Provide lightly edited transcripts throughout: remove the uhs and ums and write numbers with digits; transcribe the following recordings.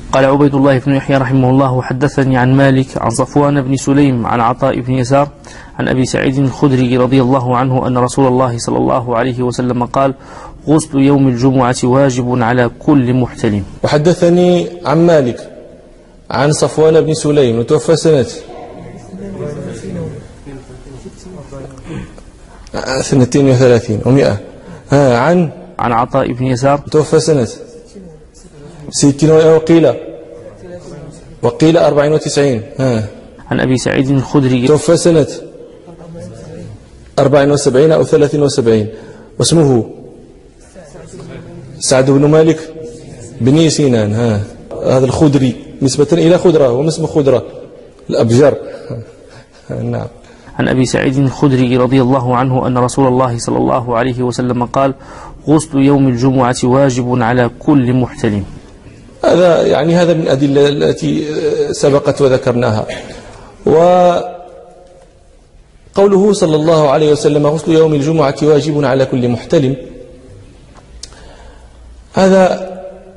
قال عبيد الله بن يحيى رحمه الله: حدثني عن مالك عن صفوان بن سليم عن عطاء بن يسار عن أبي سعيد الخدري رضي الله عنه أن رسول الله صلى الله عليه وسلم قال: غسل يوم الجمعة واجب على كل محتلم. وحدثني عن مالك عن صفوان بن سليم وتوفى سنة 32 و100. عن عطاء بن يسار توفى سنة 60 وقيل 94. عن أبي سعيد الخدري توفى سنة 74 أو 73. واسمه سعد بن مالك بن سنان. هذا الخدري نسبة إلى خدرة، وما اسم خدرة الأبجر. نعم. عن أبي سعيد الخدري رضي الله عنه أن رسول الله صلى الله عليه وسلم قال: غسل يوم الجمعة واجب على كل محتلم. هذا من الأدلة التي سبقت وذكرناها. وقوله صلى الله عليه وسلم: غسل يوم الجمعة واجب على كل محتلم، هذا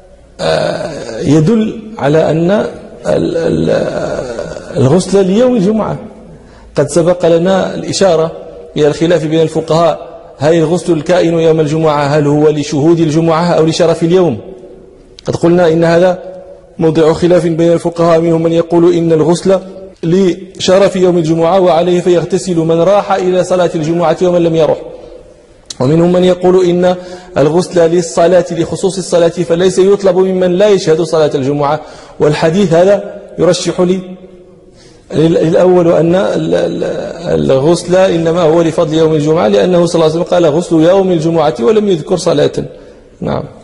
يدل على أن الغسل ليوم الجمعة. قد سبق لنا الإشارة إلى الخلاف بين الفقهاء: هل الغسل الكائن يوم الجمعة هل هو لشهود الجمعة أو لشرف اليوم؟ قد قلنا إن هذا موضع خلاف بين الفقهاء، منهم من يقول إن الغسل لشرف يوم الجمعة وعليه فيغتسل من راح إلى صلاة الجمعة ومن لم يروح، ومنهم من يقول إن الغسل للصلاة لخصوص الصلاة فليس يطلب ممن لا يشهد صلاة الجمعة. والحديث هذا يرشح للأول أن الغسل إنما هو لفضل يوم الجمعة، لأنه صلى الله عليه وسلم قال: غسل يوم الجمعة ولم يذكر صلاة. نعم.